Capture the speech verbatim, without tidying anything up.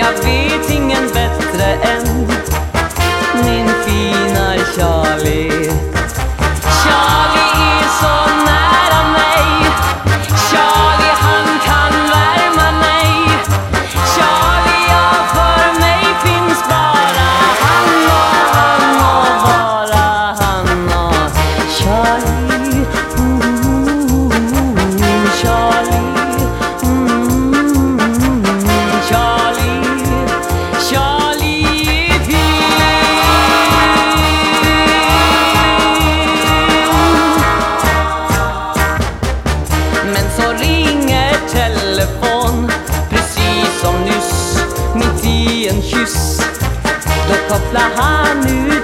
jag vet ingen bättre än min fina Charlie. Charlie är så nära mig, Charlie han kan värma mig. Charlie, ja, för mig finns bara han och han och bara han och Charlie. Mm, Charlie. Mm, Charlie. Charlie Pil. Men så ringer telefon, precis som nyss, mitt i en kyss. Då kopplar han ut